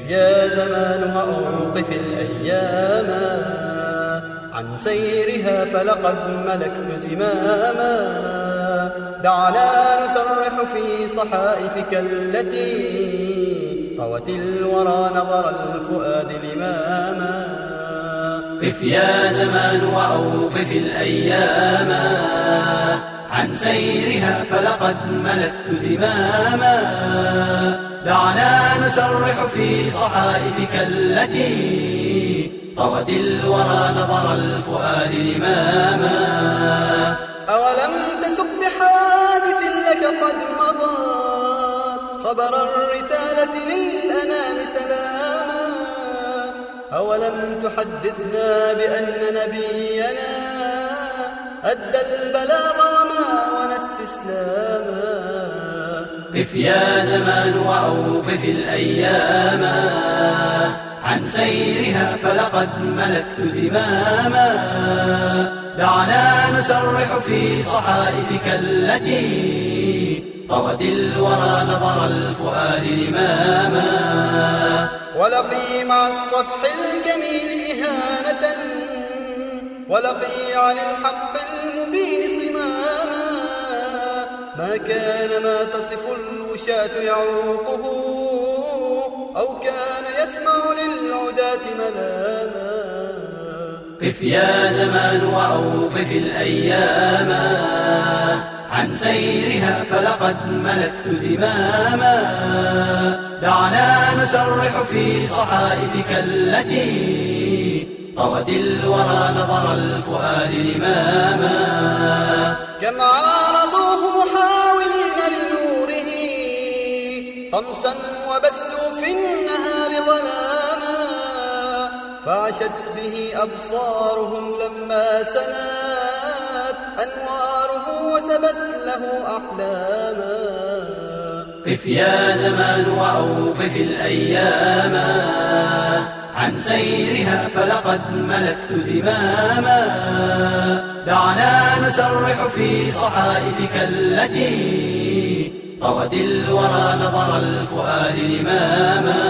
يا زمان وأوقف الأيام عن سيرها فلقد ملكت زماما. دعنا نسرح في صحائفك التي طوت الورى نظر الفؤاد لماما. قف يا زمان وأوقف الأيام عن سيرها فلقد ملكت زماما. دعنا نسرح في صحائفك التي طوت الورى نظر الفؤاد لماما. أولم تسق بحادث لك قد مضى خبر الرسالة للأنام سلاما. أولم تحدثنا بأن نبينا أدى البلاغ وما ونى استسلاما. قف يا زمان وأوقف الأيام عن سيرها فلقد ملكت زماما. دعنا نسرح في صحائفك التي طوت الورى نظر الفؤاد لماما. ولقي مع الصفح الجميل إهانة ولقي عن الحق المبين صماما. ما كان ما تصف الوشاة يعوقه أو كان يسمع للعداة ملاما. قف يا زمان وأوقف الأيام عن سيرها فلقد ملكت زماما. دعنا نسرح في صحائفك التي طوت الورى نظر الفؤاد لماما. كم عارضوه محاولين لنوره طمسا وبثوا في النهار ظلاما. فعشت به أبصارهم لما سنات أنواره وسبت له أحلاما. قف يا زمان وأوقف الأيام عن سيرها فلقد ملكت زماما. دعنا نسرح في صحائفك التي طوت الورى نظر الفؤاد لماما.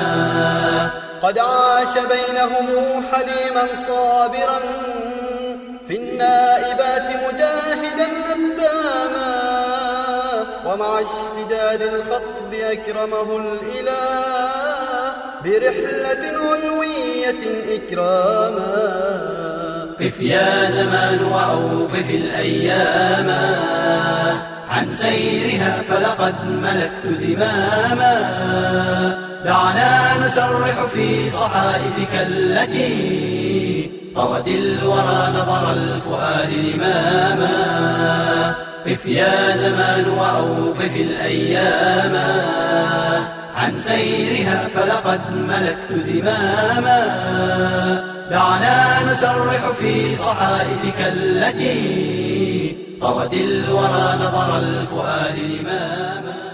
قد عاش بينهم حليما صابرا في النائبات مجاهدا أقداما. ومع اشتداد الخطب أكرمه الإله برحلة علوية إكراما. قف يا زمان وأوقف الأيام عن سيرها فلقد ملكت زماما. دعنا نسرح في صحائفك التي طوت الورى نظر الفؤاد لماما. قف يا زمان وأوقف الأيام عن سيرها فلقد ملكت زماما. دعنا نسرح في صحائفك التي طوت الورى نظر الفؤاد لماما.